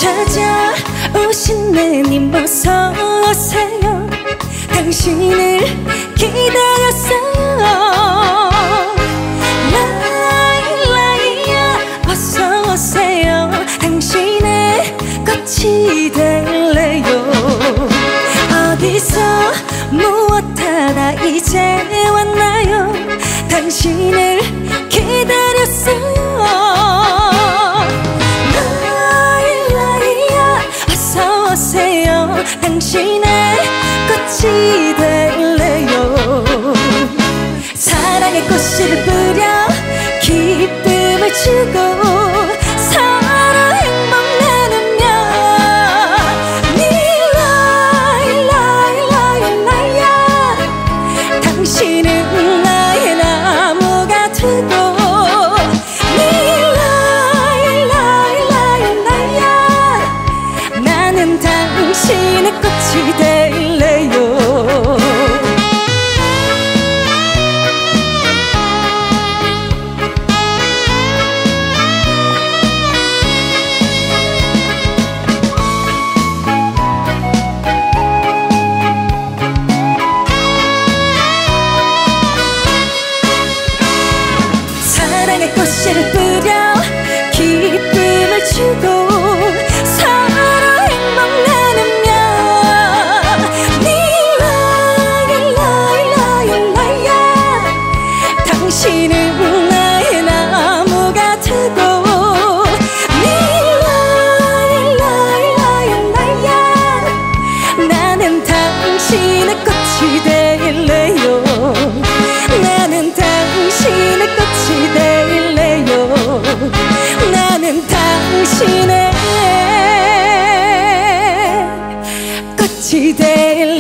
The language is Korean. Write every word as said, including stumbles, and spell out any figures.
찾아오신 내님 어서 오세요. 당신을 기다렸어요. 라일라이야 어서 오세요. 당신의 꽃이 될래요. 어디서 무엇하다 이제 왔나요? 당신을 기다렸어요. 라일라이야 어서 오세요. 당신의 꽃이 될래요. 사랑의 꽃씨를 뿌려 기쁨을 주고 서로 행복 나누며 닐라일라일라일라야 당신은 나의 나무가 되고 닐라일라일라일라야 나는 당신의 꽃이 될래요. 사랑의 꽃씨를 뿌려 기쁨을 주고 서로 행복 나누며 닐라일라일라일라야 당신은 나의 나무가 되고 닐라일라일라일라야 나는 당신의 꽃이 될래요. 나는 당신의 꽃이 될래요. 나는 당신의 꽃이 될래요.